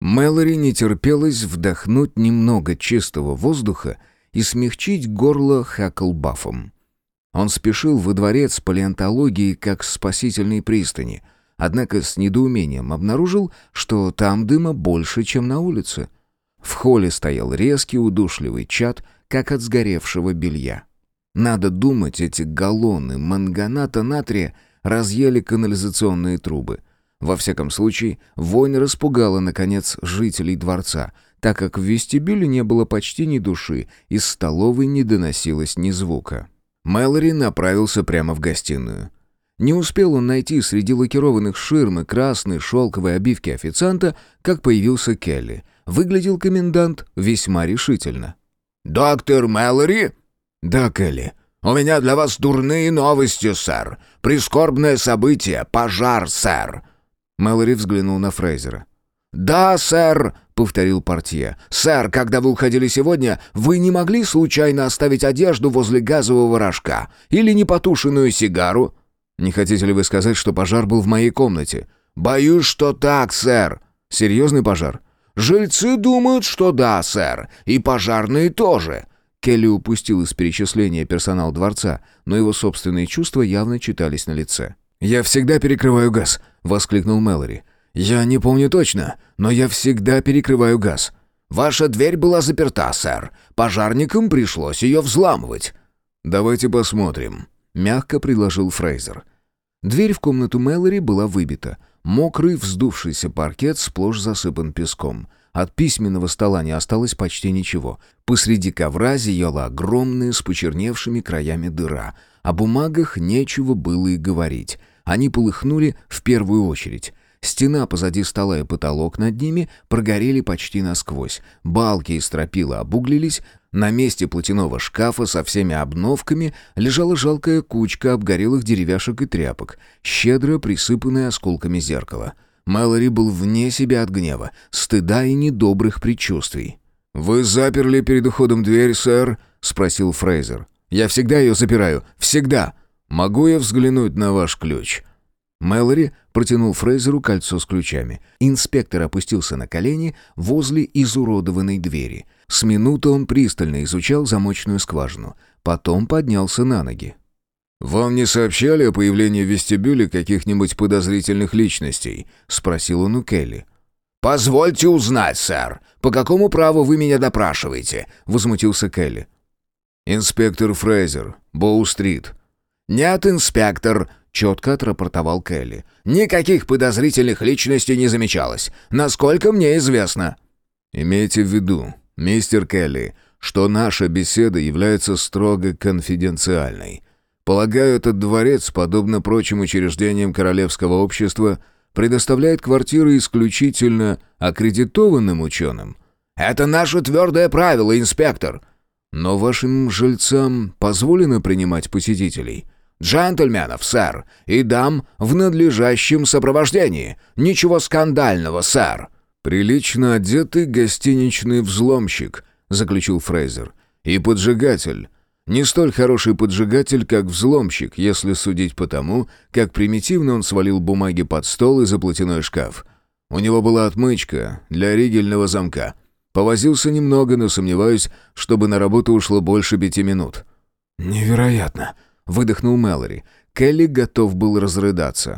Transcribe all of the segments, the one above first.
Мэлори не терпелось вдохнуть немного чистого воздуха и смягчить горло Хакклбаффом. Он спешил во дворец палеонтологии как к спасительной пристани, однако с недоумением обнаружил, что там дыма больше, чем на улице. В холле стоял резкий удушливый чад, как от сгоревшего белья. Надо думать, эти галлоны манганата натрия разъели канализационные трубы. Во всяком случае, вонь распугала, наконец, жителей дворца, так как в вестибюле не было почти ни души, из столовой не доносилось ни звука. Мэлори направился прямо в гостиную. Не успел он найти среди лакированных ширм и красной шелковой обивки официанта, как появился Келли. Выглядел комендант весьма решительно. «Доктор Мэлори?» «Да, Келли». «У меня для вас дурные новости, сэр. Прискорбное событие. Пожар, сэр». Мэлори взглянул на Фрейзера. «Да, сэр», — повторил портье. «Сэр, когда вы уходили сегодня, вы не могли случайно оставить одежду возле газового рожка? Или непотушенную сигару?» «Не хотите ли вы сказать, что пожар был в моей комнате?» «Боюсь, что так, сэр». «Серьезный пожар?» «Жильцы думают, что да, сэр. И пожарные тоже». Келли упустил из перечисления персонал дворца, но его собственные чувства явно читались на лице. «Я всегда перекрываю газ», — воскликнул Мэлори. «Я не помню точно, но я всегда перекрываю газ». «Ваша дверь была заперта, сэр. Пожарникам пришлось ее взламывать». «Давайте посмотрим», — мягко предложил Фрейзер. Дверь в комнату Мэлори была выбита. Мокрый, вздувшийся паркет сплошь засыпан песком. От письменного стола не осталось почти ничего. Посреди ковра зияла огромная с почерневшими краями дыра. О бумагах нечего было и говорить. Они полыхнули в первую очередь. Стена позади стола и потолок над ними прогорели почти насквозь. Балки и стропила обуглились. На месте платяного шкафа со всеми обновками лежала жалкая кучка обгорелых деревяшек и тряпок, щедро присыпанная осколками зеркала. Мэлори был вне себя от гнева, стыда и недобрых предчувствий. «Вы заперли перед уходом дверь, сэр?» — спросил Фрейзер. «Я всегда ее запираю. Всегда. Могу я взглянуть на ваш ключ?» Мэлори протянул Фрейзеру кольцо с ключами. Инспектор опустился на колени возле изуродованной двери. С минуты он пристально изучал замочную скважину. Потом поднялся на ноги. «Вам не сообщали о появлении в вестибюле каких-нибудь подозрительных личностей?» — спросил он у Келли. «Позвольте узнать, сэр. По какому праву вы меня допрашиваете?» — возмутился Келли. «Инспектор Фрейзер, Боу-стрит». «Нет, инспектор», — четко отрапортовал Келли. «Никаких подозрительных личностей не замечалось, насколько мне известно». «Имейте в виду, мистер Келли, что наша беседа является строго конфиденциальной. Полагаю, этот дворец, подобно прочим учреждениям Королевского общества, предоставляет квартиры исключительно аккредитованным ученым». «Это наше твердое правило, инспектор». «Но вашим жильцам позволено принимать посетителей?» «Джентльменов, сэр, и дам в надлежащем сопровождении. Ничего скандального, сэр». «Прилично одетый гостиничный взломщик», — заключил Фрейзер. «И поджигатель. Не столь хороший поджигатель, как взломщик, если судить по тому, как примитивно он свалил бумаги под стол и за платяной шкаф. У него была отмычка для ригельного замка. Повозился немного, но сомневаюсь, чтобы на работу ушло больше 5 минут». «Невероятно», — выдохнул Мэлори. Келли готов был разрыдаться.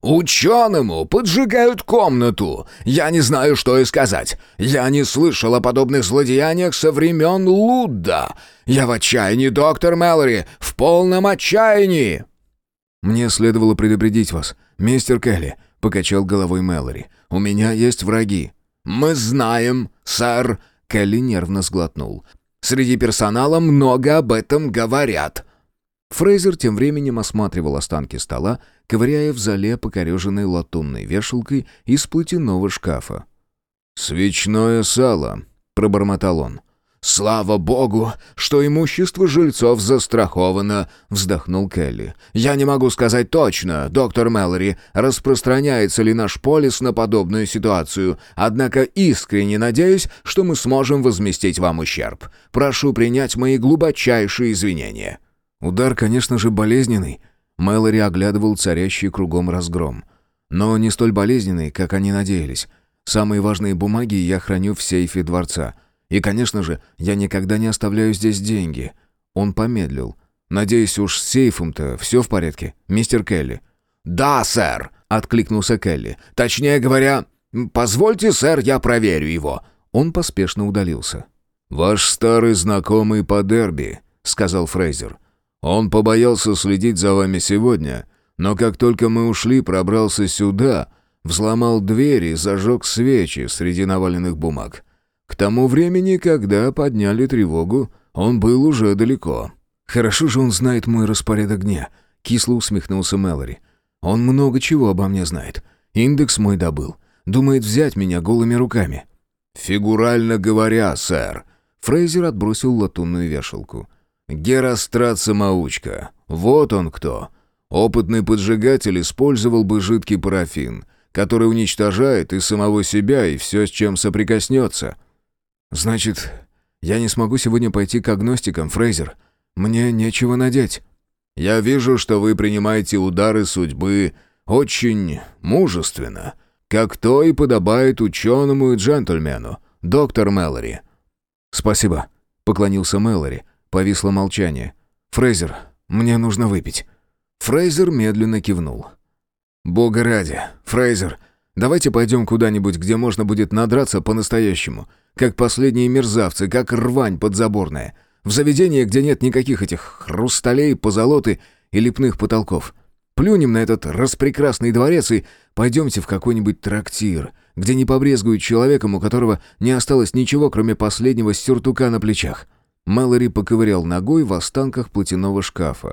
«Ученому поджигают комнату! Я не знаю, что и сказать. Я не слышал о подобных злодеяниях со времен Лудда. Я в отчаянии, доктор Мэлори, в полном отчаянии!» «Мне следовало предупредить вас, мистер Келли», — покачал головой Мэлори. «У меня есть враги». «Мы знаем, сэр», — Келли нервно сглотнул. «Среди персонала много об этом говорят». Фрейзер тем временем осматривал останки стола, ковыряя в зале покореженной латунной вешалкой из платяного шкафа. «Свечное сало», — пробормотал он. «Слава богу, что имущество жильцов застраховано», — вздохнул Келли. «Я не могу сказать точно, доктор Мэлори, распространяется ли наш полис на подобную ситуацию, однако искренне надеюсь, что мы сможем возместить вам ущерб. Прошу принять мои глубочайшие извинения». «Удар, конечно же, болезненный». Мэлори оглядывал царящий кругом разгром. «Но не столь болезненный, как они надеялись. Самые важные бумаги я храню в сейфе дворца. И, конечно же, я никогда не оставляю здесь деньги». Он помедлил. «Надеюсь, уж с сейфом-то все в порядке, мистер Келли?» «Да, сэр», — откликнулся Келли. «Точнее говоря, позвольте, сэр, я проверю его». Он поспешно удалился. «Ваш старый знакомый по дерби», — сказал Фрейзер. «Он побоялся следить за вами сегодня, но как только мы ушли, пробрался сюда, взломал дверь и зажег свечи среди наваленных бумаг. К тому времени, когда подняли тревогу, он был уже далеко». «Хорошо же он знает мой распорядок дня», — кисло усмехнулся Мэлори. «Он много чего обо мне знает. Индекс мой добыл. Думает взять меня голыми руками». «Фигурально говоря, сэр», — Фрейзер отбросил латунную вешалку. «Герострат-самоучка. Вот он кто. Опытный поджигатель использовал бы жидкий парафин, который уничтожает и самого себя, и все, с чем соприкоснется». «Значит, я не смогу сегодня пойти к агностикам, Фрейзер? Мне нечего надеть». «Я вижу, что вы принимаете удары судьбы очень мужественно, как то и подобает ученому и джентльмену, доктор Мэлори». «Спасибо», — поклонился Мэлори. Повисло молчание. «Фрейзер, мне нужно выпить». Фрейзер медленно кивнул. «Бога ради, Фрейзер, давайте пойдем куда-нибудь, где можно будет надраться по-настоящему, как последние мерзавцы, как рвань подзаборная. В заведение, где нет никаких этих хрусталей, позолоты и лепных потолков. Плюнем на этот распрекрасный дворец и пойдемте в какой-нибудь трактир, где не побрезгуют человеком, у которого не осталось ничего, кроме последнего сюртука на плечах». Мэлори поковырял ногой в останках платяного шкафа.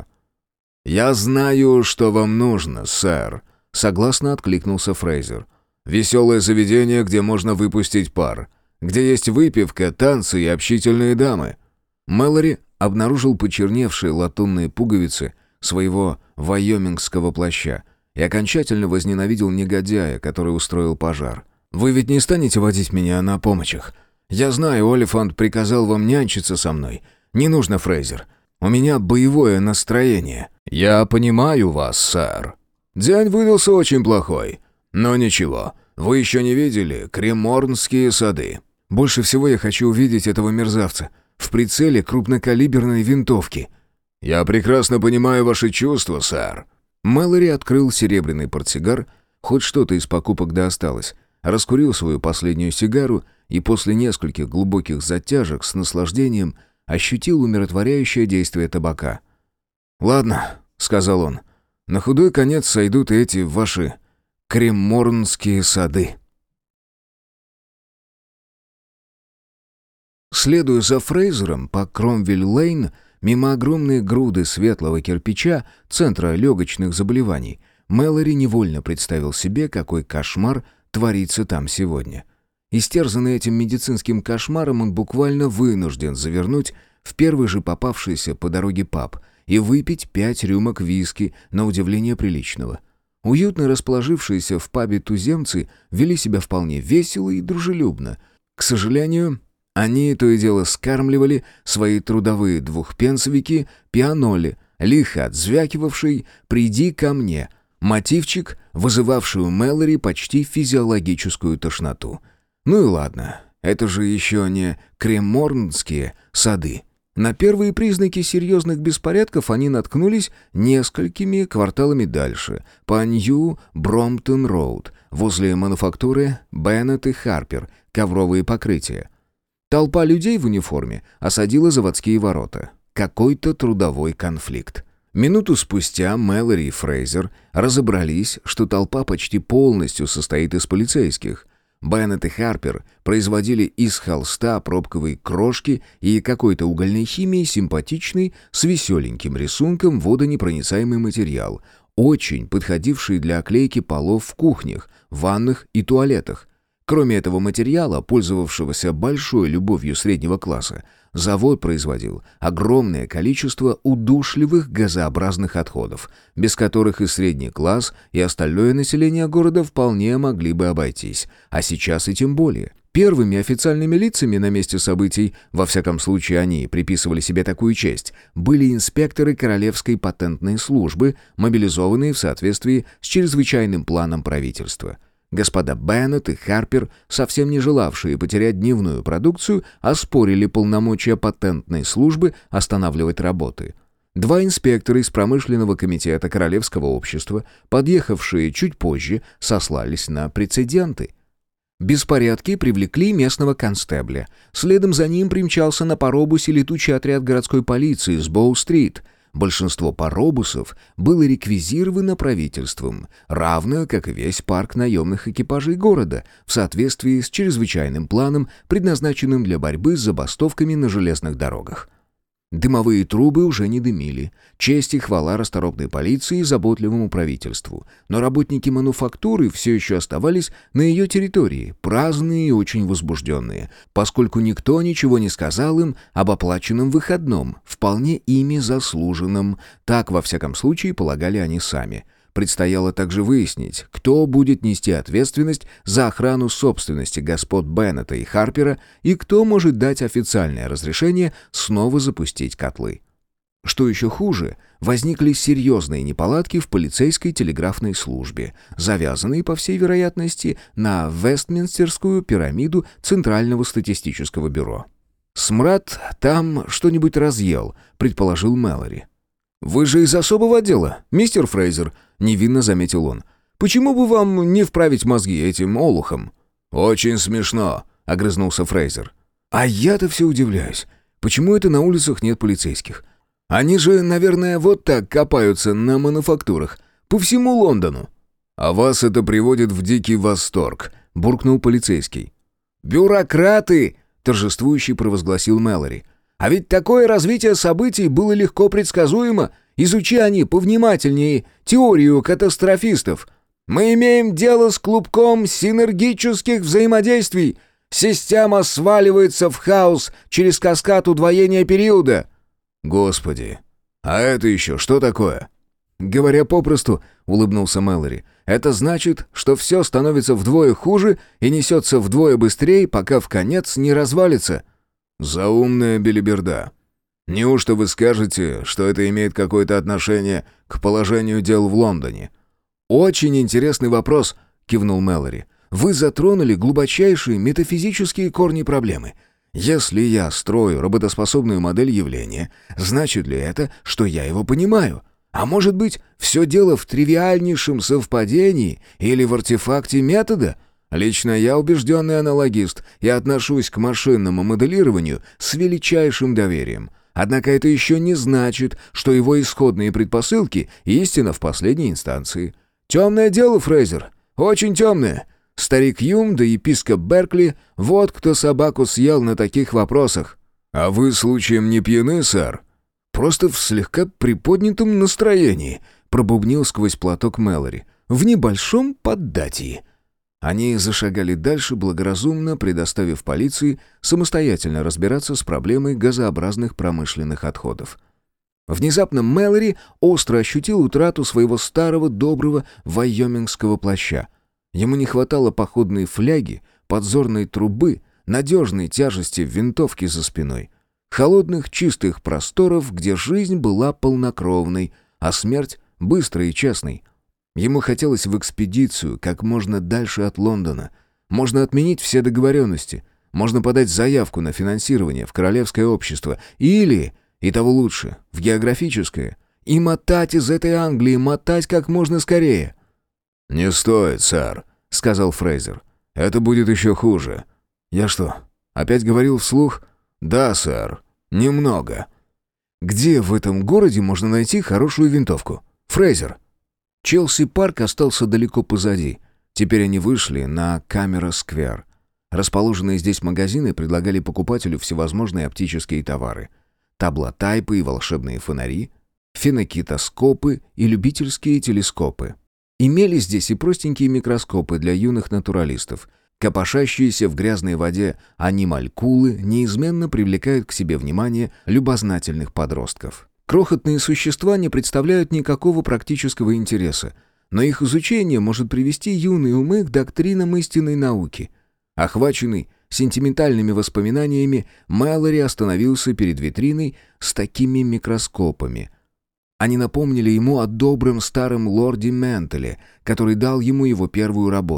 «Я знаю, что вам нужно, сэр», — согласно откликнулся Фрейзер. «Веселое заведение, где можно выпустить пар, где есть выпивка, танцы и общительные дамы». Мэлори обнаружил почерневшие латунные пуговицы своего вайомингского плаща и окончательно возненавидел негодяя, который устроил пожар. «Вы ведь не станете водить меня на помощях? Я знаю, Олифант приказал вам нянчиться со мной. Не нужно, Фрейзер. У меня боевое настроение». «Я понимаю вас, сэр. День выдался очень плохой. Но ничего, вы еще не видели Креморнские сады». «Больше всего я хочу увидеть этого мерзавца в прицеле крупнокалиберной винтовки». «Я прекрасно понимаю ваши чувства, сэр». Мэлори открыл серебряный портсигар, хоть что-то из покупок да осталось, раскурил свою последнюю сигару и после нескольких глубоких затяжек с наслаждением ощутил умиротворяющее действие табака. «Ладно», — сказал он, — «на худой конец сойдут и эти ваши Креморнские сады». Следуя за Фрейзером по Кромвель-Лейн, мимо огромной груды светлого кирпича, центра легочных заболеваний, Мэлори невольно представил себе, какой кошмар творится там сегодня. Истерзанный этим медицинским кошмаром, он буквально вынужден завернуть в первый же попавшийся по дороге паб и выпить 5 рюмок виски, на удивление приличного. Уютно расположившиеся в пабе туземцы вели себя вполне весело и дружелюбно. К сожалению, они то и дело скармливали свои трудовые двухпенсовики пианоли, лихо отзвякивавший «Приди ко мне», мотивчик, вызывавший у Мэлори почти физиологическую тошноту. Ну и ладно, это же еще не Креморнские сады. На первые признаки серьезных беспорядков они наткнулись несколькими кварталами дальше, по Нью-Бромптон-Роуд, возле мануфактуры Беннет и Харпер, ковровые покрытия. Толпа людей в униформе осадила заводские ворота. Какой-то трудовой конфликт. Минуту спустя Мэлори и Фрейзер разобрались, что толпа почти полностью состоит из полицейских. Беннет и Харпер производили из холста, пробковой крошки и какой-то угольной химии симпатичный, с веселеньким рисунком водонепроницаемый материал, очень подходивший для оклейки полов в кухнях, ваннах и туалетах. Кроме этого материала, пользовавшегося большой любовью среднего класса, завод производил огромное количество удушливых газообразных отходов, без которых и средний класс, и остальное население города вполне могли бы обойтись, а сейчас и тем более. Первыми официальными лицами на месте событий, во всяком случае они приписывали себе такую честь, были инспекторы Королевской патентной службы, мобилизованные в соответствии с чрезвычайным планом правительства. Господа Беннет и Харпер, совсем не желавшие потерять дневную продукцию, оспорили полномочия патентной службы останавливать работы. Два инспектора из промышленного комитета Королевского общества, подъехавшие чуть позже, сослались на прецеденты. Беспорядки привлекли местного констебля. Следом за ним примчался на паробусе летучий отряд городской полиции с Боу-стрит. Большинство паробусов было реквизировано правительством, равно как и весь парк наемных экипажей города, в соответствии с чрезвычайным планом, предназначенным для борьбы с забастовками на железных дорогах. Дымовые трубы уже не дымили. Честь и хвала расторопной полиции и заботливому правительству. Но работники мануфактуры все еще оставались на ее территории, праздные и очень возбужденные, поскольку никто ничего не сказал им об оплаченном выходном, вполне ими заслуженном. Так, во всяком случае, полагали они сами. Предстояло также выяснить, кто будет нести ответственность за охрану собственности господ Беннета и Харпера и кто может дать официальное разрешение снова запустить котлы. Что еще хуже, возникли серьезные неполадки в полицейской телеграфной службе, завязанные, по всей вероятности, на Вестминстерскую пирамиду Центрального статистического бюро. «Смрад там что-нибудь разъел», — предположил Мэлори. «Вы же из особого отдела, мистер Фрейзер», — невинно заметил он. «Почему бы вам не вправить мозги этим олухам?» «Очень смешно», — огрызнулся Фрейзер. «А я-то все удивляюсь. Почему это на улицах нет полицейских? Они же, наверное, вот так копаются на мануфактурах. По всему Лондону». «А вас это приводит в дикий восторг», — буркнул полицейский. «Бюрократы!» — торжествующе провозгласил Мэлори. «А ведь такое развитие событий было легко предсказуемо. Изучи они повнимательнее теорию катастрофистов. Мы имеем дело с клубком синергических взаимодействий. Система сваливается в хаос через каскад удвоения периода». «Господи, а это еще что такое?» «Говоря попросту», — улыбнулся Мэлори, «это значит, что все становится вдвое хуже и несется вдвое быстрее, пока вконец не развалится». «Заумная белиберда. Неужто вы скажете, что это имеет какое-то отношение к положению дел в Лондоне?» «Очень интересный вопрос», — кивнул Мэлори. «Вы затронули глубочайшие метафизические корни проблемы. Если я строю работоспособную модель явления, значит ли это, что я его понимаю? А может быть, все дело в тривиальнейшем совпадении или в артефакте метода? Лично я убежденный аналогист и отношусь к машинному моделированию с величайшим доверием. Однако это еще не значит, что его исходные предпосылки — истина в последней инстанции. Темное дело, Фрейзер, очень темное. Старик Юм да епископ Беркли — вот кто собаку съел на таких вопросах». «А вы случаем не пьяны, сэр?» «Просто в слегка приподнятом настроении», — пробубнил сквозь платок Мэлори. «В небольшом поддатии». Они зашагали дальше, благоразумно предоставив полиции самостоятельно разбираться с проблемой газообразных промышленных отходов. Внезапно Мэлори остро ощутил утрату своего старого доброго вайомингского плаща. Ему не хватало походной фляги, подзорной трубы, надежной тяжести винтовки за спиной, холодных чистых просторов, где жизнь была полнокровной, а смерть — быстрой и честной. Ему хотелось в экспедицию как можно дальше от Лондона. Можно отменить все договоренности, можно подать заявку на финансирование в Королевское общество или, и того лучше, в географическое, и мотать из этой Англии, мотать как можно скорее. «Не стоит, сэр», — сказал Фрейзер. «Это будет еще хуже». «Я что, опять говорил вслух?» «Да, сэр, немного». «Где в этом городе можно найти хорошую винтовку? Фрейзер?» Челси-парк остался далеко позади. Теперь они вышли на Камера-сквер. Расположенные здесь магазины предлагали покупателю всевозможные оптические товары. Таблотайпы и волшебные фонари, фенокитоскопы и любительские телескопы. Имели здесь и простенькие микроскопы для юных натуралистов. Копошащиеся в грязной воде анималькулы неизменно привлекают к себе внимание любознательных подростков. Крохотные существа не представляют никакого практического интереса, но их изучение может привести юные умы к доктринам истинной науки. Охваченный сентиментальными воспоминаниями, Мэлори остановился перед витриной с такими микроскопами. Они напомнили ему о добром старом лорде Ментеле, который дал ему его первую работу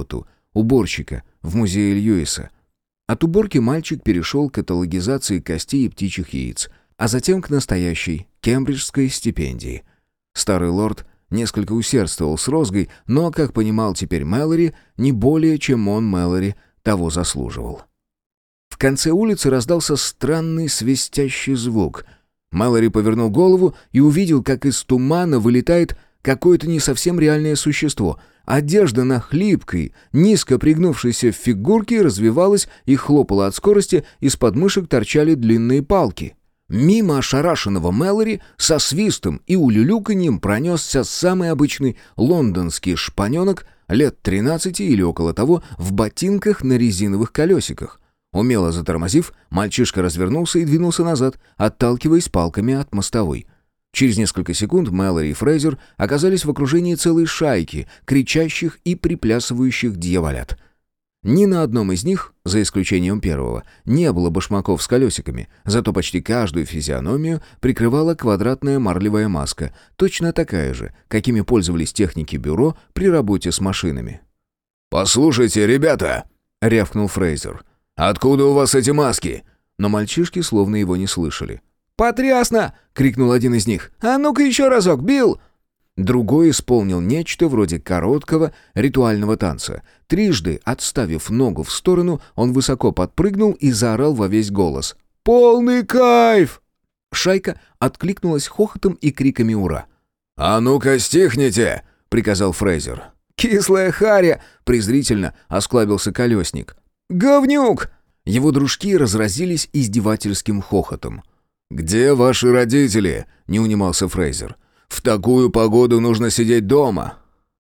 уборщика в музее Льюиса. От уборки мальчик перешел к каталогизации костей и птичьих яиц, а затем к настоящей кембриджской стипендии. Старый лорд несколько усердствовал с розгой, но, как понимал теперь Мэлори, не более, чем он, Мэлори, того заслуживал. В конце улицы раздался странный свистящий звук. Мэлори повернул голову и увидел, как из тумана вылетает какое-то не совсем реальное существо. Одежда на хлипкой, низко пригнувшейся фигурке развивалась и хлопала от скорости, из подмышек торчали длинные палки. Мимо ошарашенного Мэлори со свистом и улюлюканьем пронесся самый обычный лондонский шпаненок лет 13 или около того в ботинках на резиновых колесиках. Умело затормозив, мальчишка развернулся и двинулся назад, отталкиваясь палками от мостовой. Через несколько секунд Мэлори и Фрейзер оказались в окружении целой шайки кричащих и приплясывающих дьяволят. Ни на одном из них, за исключением первого, не было башмаков с колесиками, зато почти каждую физиономию прикрывала квадратная марлевая маска, точно такая же, какими пользовались техники бюро при работе с машинами. «Послушайте, ребята!» — рявкнул Фрейзер. «Откуда у вас эти маски?» Но мальчишки словно его не слышали. «Потрясно!» — крикнул один из них. «А ну-ка еще разок, Билл!» Другой исполнил нечто вроде короткого ритуального танца. Трижды, отставив ногу в сторону, он высоко подпрыгнул и заорал во весь голос. «Полный кайф!» Шайка откликнулась хохотом и криками «Ура!». «А ну-ка стихните!» — приказал Фрейзер. «Кислая харя!» — презрительно осклабился колесник. «Говнюк!» Его дружки разразились издевательским хохотом. «Где ваши родители?» — не унимался Фрейзер. «В такую погоду нужно сидеть дома».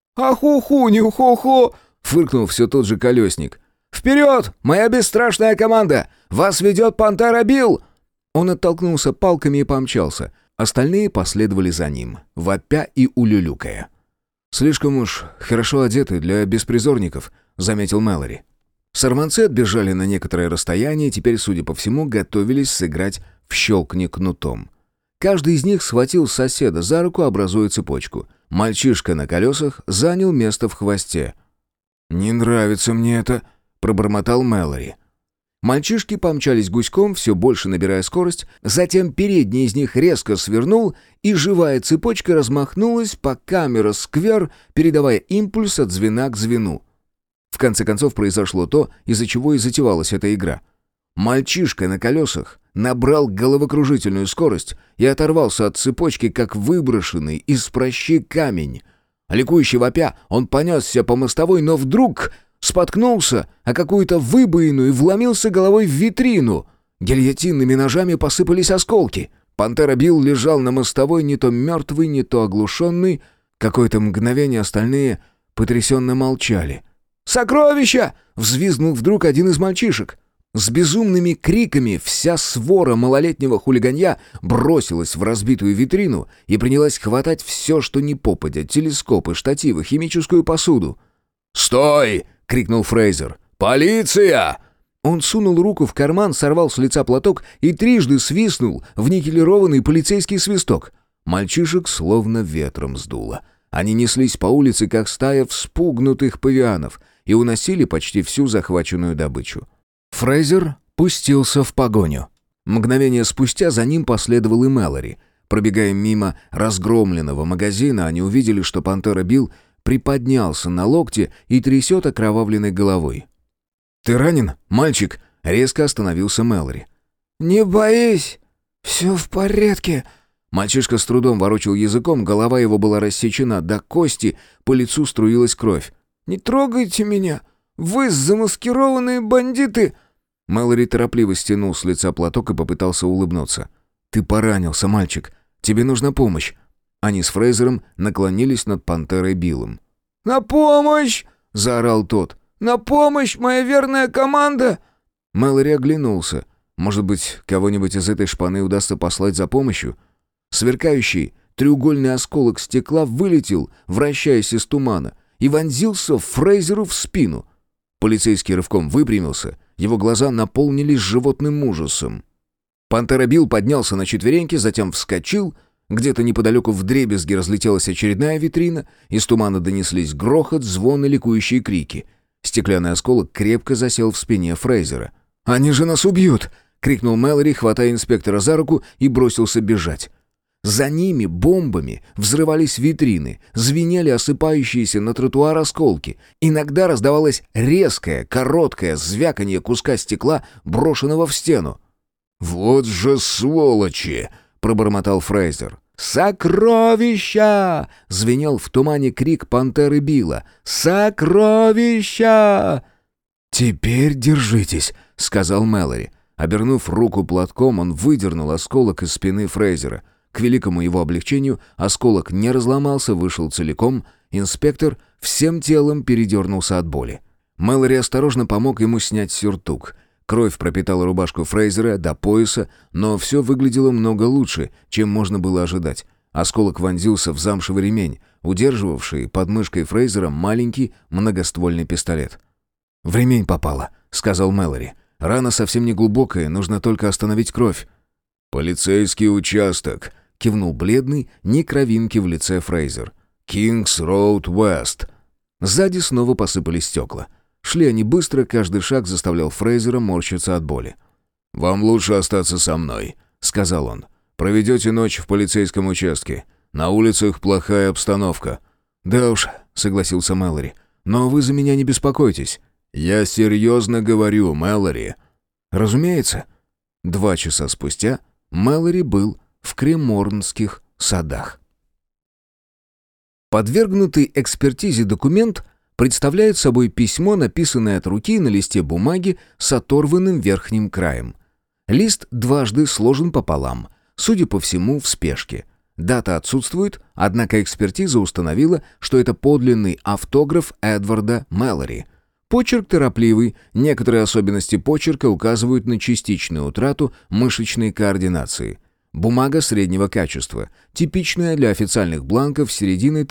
«Аху-ху-ню-хо-хо!» — фыркнул все тот же колесник. «Вперед, моя бесстрашная команда! Вас ведет Пантера Билл!» Он оттолкнулся палками и помчался. Остальные последовали за ним, вопя и улюлюкая. «Слишком уж хорошо одеты для беспризорников», — заметил Мэлори. Сорванцы отбежали на некоторое расстояние и теперь, судя по всему, готовились сыграть в «щелкни кнутом». Каждый из них схватил соседа за руку, образуя цепочку. Мальчишка на колесах занял место в хвосте. «Не нравится мне это», — пробормотал Мэлори. Мальчишки помчались гуськом, все больше набирая скорость, затем передний из них резко свернул, и живая цепочка размахнулась по камера-сквер, передавая импульс от звена к звену. В конце концов произошло то, из-за чего и затевалась эта игра. Мальчишка на колесах набрал головокружительную скорость и оторвался от цепочки, как выброшенный из пращи камень. Ликующий вопя, он понесся по мостовой, но вдруг споткнулся о какую-то выбоину и вломился головой в витрину. Гильотинными ножами посыпались осколки. Пантера Билл лежал на мостовой, не то мертвый, не то оглушенный. Какое-то мгновение остальные потрясенно молчали. «Сокровища!» — взвизгнул вдруг один из мальчишек. С безумными криками вся свора малолетнего хулиганья бросилась в разбитую витрину и принялась хватать все, что ни попадя: телескопы, штативы, химическую посуду. «Стой!» — крикнул Фрейзер. «Полиция!» Он сунул руку в карман, сорвал с лица платок и трижды свистнул в никелированный полицейский свисток. Мальчишек словно ветром сдуло. Они неслись по улице, как стая вспугнутых павианов, и уносили почти всю захваченную добычу. Фрейзер пустился в погоню. Мгновение спустя за ним последовал и Мэлори. Пробегая мимо разгромленного магазина, они увидели, что Пантера Билл приподнялся на локте и трясет окровавленной головой. «Ты ранен, мальчик?» — резко остановился Мэлори. «Не боись, все в порядке». Мальчишка с трудом ворочал языком, голова его была рассечена до кости, по лицу струилась кровь. «Не трогайте меня, вы замаскированные бандиты!» Мэлори торопливо стянул с лица платок и попытался улыбнуться. «Ты поранился, мальчик. Тебе нужна помощь». Они с Фрейзером наклонились над Пантерой Биллом. «На помощь!» — заорал тот. «На помощь, моя верная команда!» Мэлори оглянулся. Может быть, кого-нибудь из этой шпаны удастся послать за помощью? Сверкающий треугольный осколок стекла вылетел, вращаясь из тумана, и вонзился Фрейзеру в спину. Полицейский рывком выпрямился, его глаза наполнились животным ужасом. Пантера Билл поднялся на четвереньки, затем вскочил. Где-то неподалеку вдребезги разлетелась очередная витрина, из тумана донеслись грохот, звон и ликующие крики. Стеклянный осколок крепко засел в спине Фрейзера. «Они же нас убьют!» — крикнул Мэлори, хватая инспектора за руку, и бросился бежать. За ними бомбами взрывались витрины, звенели осыпающиеся на тротуар осколки. Иногда раздавалось резкое, короткое звяканье куска стекла, брошенного в стену. «Вот же сволочи!» — пробормотал Фрейзер. «Сокровища!» — звенел в тумане крик пантеры Билла. «Сокровища!» «Теперь держитесь», — сказал Мэлори. Обернув руку платком, он выдернул осколок из спины Фрейзера. К великому его облегчению осколок не разломался, вышел целиком. Инспектор всем телом передернулся от боли. Мэлори осторожно помог ему снять сюртук. Кровь пропитала рубашку Фрейзера до пояса, но все выглядело много лучше, чем можно было ожидать. Осколок вонзился в замшевый ремень, удерживавший под мышкой Фрейзера маленький многоствольный пистолет. «В ремень попало», — сказал Мэлори. «Рана совсем не глубокая, нужно только остановить кровь». «Полицейский участок», — кивнул бледный, ни кровинки в лице Фрейзер. «Кингс Роуд Уэст». Сзади снова посыпались стекла. Шли они быстро, каждый шаг заставлял Фрейзера морщиться от боли. «Вам лучше остаться со мной», — сказал он. «Проведете ночь в полицейском участке. На улицах плохая обстановка». «Да уж», — согласился Мэлори. «Но вы за меня не беспокойтесь». «Я серьезно говорю, Мэлори». «Разумеется». 2 часа спустя Мэлори был в Креморнских садах. Подвергнутый экспертизе документ представляет собой письмо, написанное от руки на листе бумаги с оторванным верхним краем. Лист дважды сложен пополам, судя по всему, в спешке. Дата отсутствует, однако экспертиза установила, что это подлинный автограф Эдварда Мэлори. Почерк торопливый, некоторые особенности почерка указывают на частичную утрату мышечной координации. Бумага среднего качества, типичная для официальных бланков середины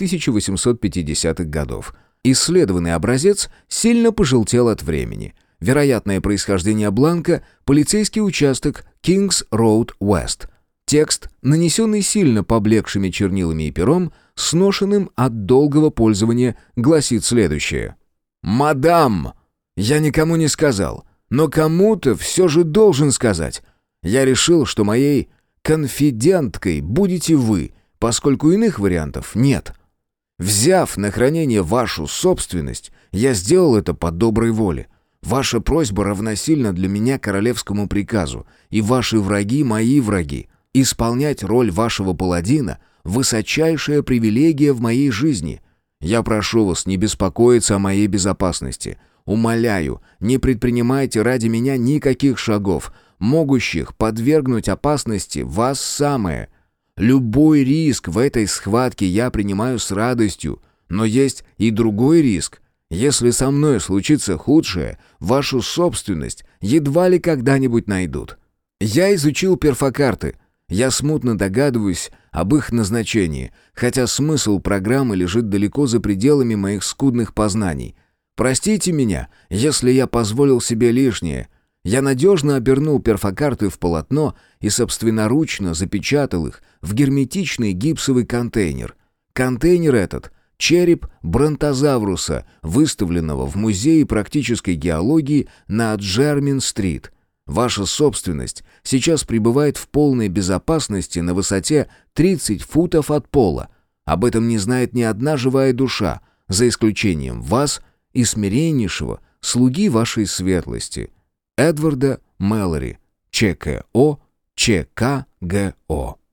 1850-х годов. Исследованный образец сильно пожелтел от времени. Вероятное происхождение бланка – полицейский участок Кингс Роуд Уэст. Текст, нанесенный сильно поблекшими чернилами и пером, сношенным от долгого пользования, гласит следующее. «Мадам, я никому не сказал, но кому-то все же должен сказать. Я решил, что моей конфиденткой будете вы, поскольку иных вариантов нет. Взяв на хранение вашу собственность, я сделал это по доброй воле. Ваша просьба равносильна для меня королевскому приказу, и ваши враги — мои враги. Исполнять роль вашего паладина — высочайшая привилегия в моей жизни. Я прошу вас не беспокоиться о моей безопасности. Умоляю, не предпринимайте ради меня никаких шагов, могущих подвергнуть опасности вас самое. Любой риск в этой схватке я принимаю с радостью, но есть и другой риск. Если со мной случится худшее, вашу собственность едва ли когда-нибудь найдут. Я изучил перфокарты. Я смутно догадываюсь об их назначении, хотя смысл программы лежит далеко за пределами моих скудных познаний. Простите меня, если я позволил себе лишнее. Я надежно обернул перфокарты в полотно и собственноручно запечатал их в герметичный гипсовый контейнер. Контейнер этот — череп бронтозавруса, выставленного в Музее практической геологии на Джермин-стрит. Ваша собственность сейчас пребывает в полной безопасности на высоте 30 футов от пола. Об этом не знает ни одна живая душа, за исключением вас и смиреннейшего слуги вашей светлости, Эдварда Мэлори, ЧКО, ЧКГО.